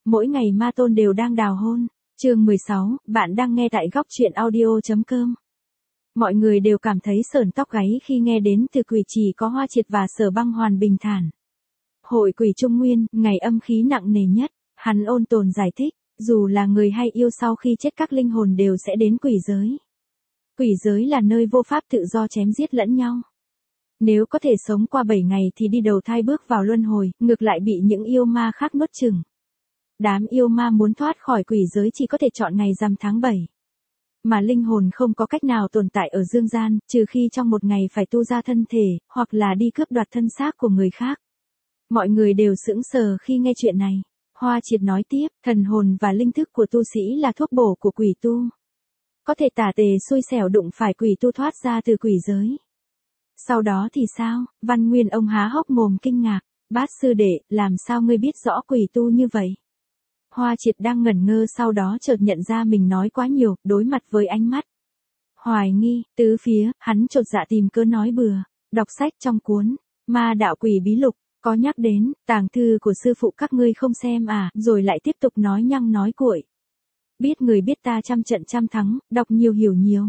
Mỗi ngày ma tôn đều đang đào hôn. Chương 16, bạn đang nghe tại góc truyện audio.com. Mọi người đều cảm thấy sởn tóc gáy khi nghe đến từ Quỷ Trì có Hoa Triệt và Sở Băng Hoàn bình thản. Hội Quỷ Trung Nguyên, ngày âm khí nặng nề nhất, hắn ôn tồn giải thích, dù là người hay yêu sau khi chết các linh hồn đều sẽ đến quỷ giới. Quỷ giới là nơi vô pháp tự do chém giết lẫn nhau. Nếu có thể sống qua 7 ngày thì đi đầu thai bước vào luân hồi, ngược lại bị những yêu ma khác nuốt chửng. Đám yêu ma muốn thoát khỏi quỷ giới chỉ có thể chọn ngày rằm tháng 7. Mà linh hồn không có cách nào tồn tại ở dương gian, trừ khi trong một ngày phải tu ra thân thể, hoặc là đi cướp đoạt thân xác của người khác. Mọi người đều sững sờ khi nghe chuyện này. Hoa Triệt nói tiếp, thần hồn và linh thức của tu sĩ là thuốc bổ của quỷ tu. Có thể tả tề xui xẻo đụng phải quỷ tu thoát ra từ quỷ giới. Sau đó thì sao? Văn Nguyên ông há hốc mồm kinh ngạc. Bát sư đệ, làm sao ngươi biết rõ quỷ tu như vậy? Hoa Triệt đang ngẩn ngơ, sau đó chợt nhận ra mình nói quá nhiều, đối mặt với ánh mắt hoài nghi, tứ phía, hắn chột dạ tìm cớ nói bừa. Đọc sách trong cuốn Ma Đạo Quỷ Bí Lục, có nhắc đến tàng thư của sư phụ các ngươi không xem à, rồi lại tiếp tục nói nhăng nói cuội. Biết người biết ta trăm trận trăm thắng, đọc nhiều hiểu nhiều.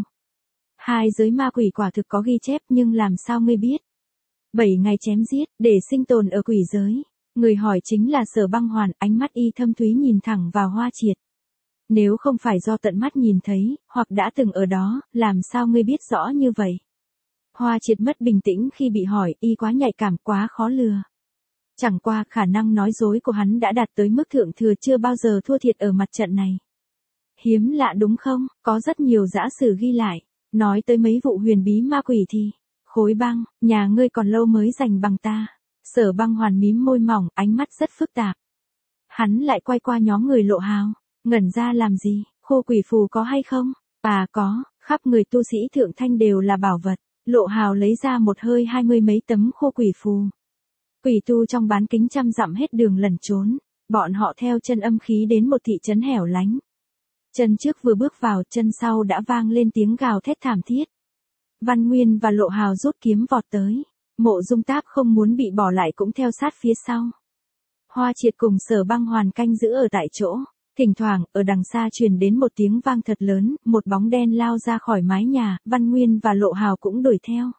Hai giới ma quỷ quả thực có ghi chép, nhưng làm sao ngươi biết? 7 ngày chém giết, để sinh tồn ở quỷ giới. Người hỏi chính là Sở Băng Hoàn, ánh mắt y thâm thúy nhìn thẳng vào Hoa Triệt. Nếu không phải do tận mắt nhìn thấy, hoặc đã từng ở đó, làm sao ngươi biết rõ như vậy? Hoa Triệt mất bình tĩnh khi bị hỏi, y quá nhạy cảm, quá khó lừa. Chẳng qua khả năng nói dối của hắn đã đạt tới mức thượng thừa, chưa bao giờ thua thiệt ở mặt trận này. Hiếm lạ đúng không? Có rất nhiều dã sử ghi lại. Nói tới mấy vụ huyền bí ma quỷ thì, Khối Băng, nhà ngươi còn lâu mới giành bằng ta. Sở Băng Hoàn mím môi mỏng, ánh mắt rất phức tạp. Hắn lại quay qua nhóm người Lộ Hào, ngẩn ra làm gì, khô quỷ phù có hay không? À có, khắp người tu sĩ thượng thanh đều là bảo vật. Lộ Hào lấy ra một hơi 20 mấy tấm khô quỷ phù. Quỷ tu trong bán kính trăm dặm hết đường lẩn trốn, bọn họ theo chân âm khí đến một thị trấn hẻo lánh. Chân trước vừa bước vào, chân sau đã vang lên tiếng gào thét thảm thiết. Văn Nguyên và Lộ Hào rút kiếm vọt tới. Mộ Dung Táp không muốn bị bỏ lại cũng theo sát phía sau. Hoa Triệt cùng Sở Băng Hoàn canh giữ ở tại chỗ. Thỉnh thoảng, ở đằng xa truyền đến một tiếng vang thật lớn, một bóng đen lao ra khỏi mái nhà, Văn Nguyên và Lộ Hào cũng đuổi theo.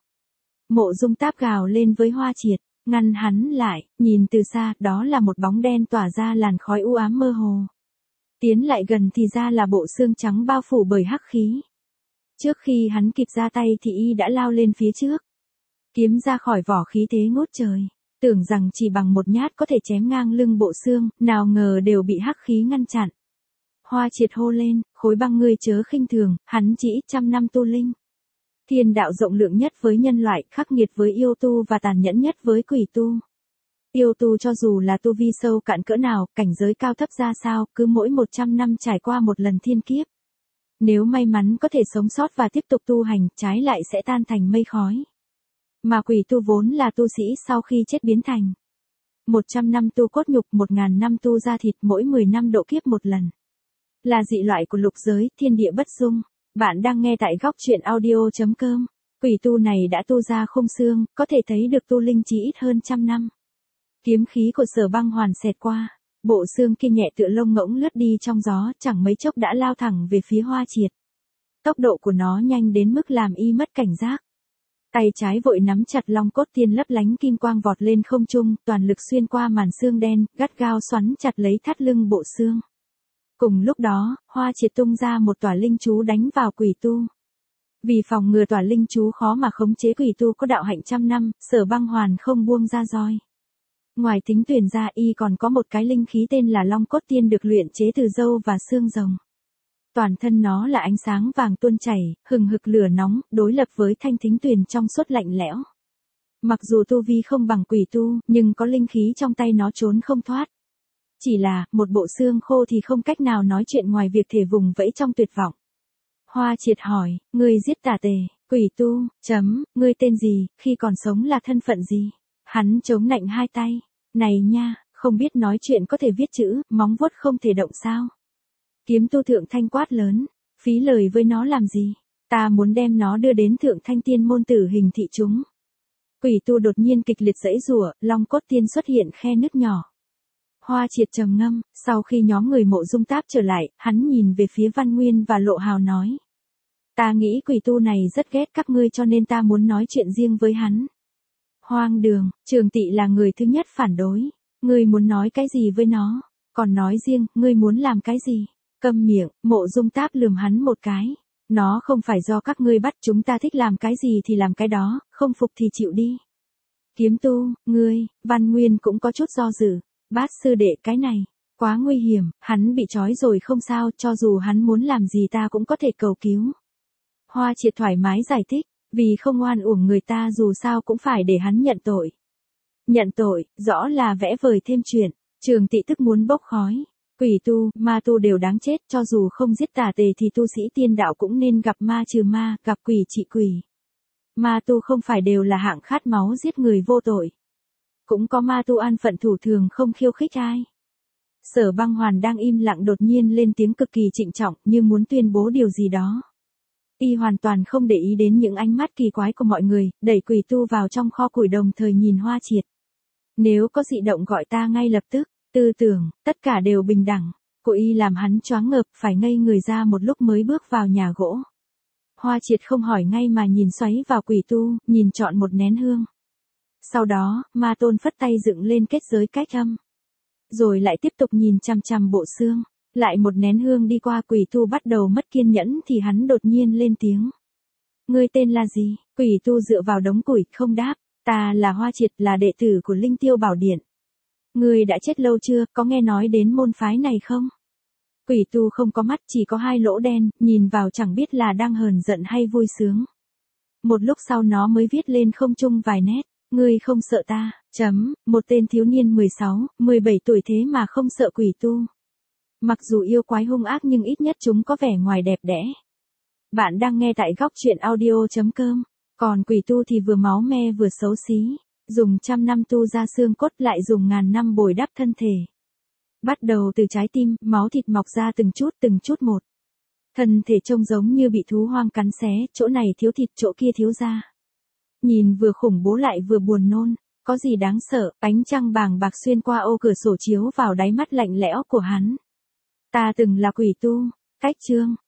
Mộ Dung Táp gào lên với Hoa Triệt, ngăn hắn lại, nhìn từ xa, đó là một bóng đen tỏa ra làn khói u ám mơ hồ. Tiến lại gần thì ra là bộ xương trắng bao phủ bởi hắc khí. Trước khi hắn kịp ra tay thì y đã lao lên phía trước. Kiếm ra khỏi vỏ khí thế ngút trời. Tưởng rằng chỉ bằng một nhát có thể chém ngang lưng bộ xương, nào ngờ đều bị hắc khí ngăn chặn. Hoa Triệt hô lên, Khối Băng ngươi chớ khinh thường, hắn chỉ 100 năm tu linh. Thiên đạo rộng lượng nhất với nhân loại, khắc nghiệt với yêu tu và tàn nhẫn nhất với quỷ tu. Yêu tu cho dù là tu vi sâu cạn cỡ nào, cảnh giới cao thấp ra sao, cứ mỗi 100 năm trải qua một lần thiên kiếp. Nếu may mắn có thể sống sót và tiếp tục tu hành, trái lại sẽ tan thành mây khói. Mà quỷ tu vốn là tu sĩ sau khi chết biến thành. 100 năm tu cốt nhục, 1000 năm tu da thịt, mỗi 10 năm độ kiếp một lần. Là dị loại của lục giới, thiên địa bất dung. Bạn đang nghe tại góc truyện audio.com. Quỷ tu này đã tu ra khung xương, có thể thấy được tu linh chỉ ít hơn 100 năm. Kiếm khí của Sở Băng Hoàn xẹt qua. Bộ xương kia nhẹ tựa lông ngỗng lướt đi trong gió, chẳng mấy chốc đã lao thẳng về phía Hoa Triệt. Tốc độ của nó nhanh đến mức làm y mất cảnh giác. Tay trái vội nắm chặt long cốt tiên, lấp lánh kim quang vọt lên không trung, toàn lực xuyên qua màn xương đen, gắt gao xoắn chặt lấy thắt lưng bộ xương. Cùng lúc đó, Hoa Triệt tung ra một tỏa linh chú đánh vào quỷ tu. Vì phòng ngừa tỏa linh chú khó mà khống chế quỷ tu có đạo hạnh 100 năm, Sở Băng Hoàn không buông ra roi. Ngoài tính tuyển ra, y còn có một cái linh khí tên là Long Cốt Tiên được luyện chế từ dâu và xương rồng. Toàn thân nó là ánh sáng vàng tuôn chảy, hừng hực lửa nóng, đối lập với thanh thính tuyền trong suốt lạnh lẽo. Mặc dù tu vi không bằng quỷ tu, nhưng có linh khí trong tay nó trốn không thoát. Chỉ là, một bộ xương khô thì không cách nào nói chuyện ngoài việc thể vùng vẫy trong tuyệt vọng. Hoa Triệt hỏi, ngươi giết tả tề, quỷ tu, ngươi tên gì, khi còn sống là thân phận gì? Hắn chống nạnh hai tay, này nha, không biết nói chuyện có thể viết chữ, móng vuốt không thể động sao? Kiếm tu thượng thanh quát lớn, phí lời với nó làm gì? Ta muốn đem nó đưa đến thượng thanh tiên môn tử hình thị chúng. Quỷ tu đột nhiên kịch liệt giãy giụa, long cốt tiên xuất hiện khe nứt nhỏ. Hoa Triệt trầm ngâm, sau khi nhóm người Mộ Dung Táp trở lại, hắn nhìn về phía Văn Nguyên và Lộ Hào nói. Ta nghĩ quỷ tu này rất ghét các ngươi cho nên ta muốn nói chuyện riêng với hắn. Hoang đường, Trường Tị là người thứ nhất phản đối. Ngươi muốn nói cái gì với nó? Còn nói riêng, ngươi muốn làm cái gì? Câm miệng, Mộ Dung Táp lườm hắn một cái. Nó không phải do các ngươi bắt, chúng ta thích làm cái gì thì làm cái đó, không phục thì chịu đi. Kiếm tu, ngươi, Văn Nguyên cũng có chút do dự. Bát sư đệ, cái này quá nguy hiểm, hắn bị trói rồi không sao, cho dù hắn muốn làm gì ta cũng có thể cầu cứu. Hoa Triệt thoải mái giải thích, vì không oan uổng người ta dù sao cũng phải để hắn nhận tội. Nhận tội, rõ là vẽ vời thêm chuyện. Trường Tị tức muốn bốc khói. Quỷ tu, ma tu đều đáng chết, cho dù không giết tà tề thì tu sĩ tiên đạo cũng nên gặp ma trừ ma, gặp quỷ trị quỷ. Ma tu không phải đều là hạng khát máu giết người vô tội. Cũng có ma tu an phận thủ thường không khiêu khích ai. Sở Băng Hoàn đang im lặng đột nhiên lên tiếng cực kỳ trịnh trọng như muốn tuyên bố điều gì đó. Y hoàn toàn không để ý đến những ánh mắt kỳ quái của mọi người, đẩy quỷ tu vào trong kho củi đồng thời nhìn Hoa Triệt. Nếu có dị động gọi ta ngay lập tức, tư tưởng, tất cả đều bình đẳng. Của Y làm hắn choáng ngợp phải ngây người ra một lúc mới bước vào nhà gỗ. Hoa Triệt không hỏi ngay mà nhìn xoáy vào quỷ tu, nhìn chọn một nén hương. Sau đó, Ma Tôn phất tay dựng lên kết giới cách âm. Rồi lại tiếp tục nhìn chằm chằm bộ xương. Lại một nén hương đi qua quỷ tu bắt đầu mất kiên nhẫn thì hắn đột nhiên lên tiếng. Ngươi tên là gì? Quỷ tu dựa vào đống củi không đáp. Ta là Hoa Triệt, là đệ tử của Linh Tiêu Bảo Điện. Ngươi đã chết lâu chưa, có nghe nói đến môn phái này không? Quỷ tu không có mắt, chỉ có hai lỗ đen, nhìn vào chẳng biết là đang hờn giận hay vui sướng. Một lúc sau nó mới viết lên không trung vài nét. Ngươi không sợ ta, một tên thiếu niên 16, 17 tuổi thế mà không sợ quỷ tu. Mặc dù yêu quái hung ác nhưng ít nhất chúng có vẻ ngoài đẹp đẽ. Bạn đang nghe tại góc truyện audio.com. Còn quỷ tu thì vừa máu me vừa xấu xí. Dùng 100 năm tu ra xương cốt lại dùng ngàn năm bồi đắp thân thể. Bắt đầu từ trái tim, máu thịt mọc ra từng chút một. Thân thể trông giống như bị thú hoang cắn xé, chỗ này thiếu thịt chỗ kia thiếu da. Nhìn vừa khủng bố lại vừa buồn nôn, có gì đáng sợ, ánh trăng bàng bạc xuyên qua ô cửa sổ chiếu vào đáy mắt lạnh lẽo của hắn. Ta từng là quỷ tu, cách chương.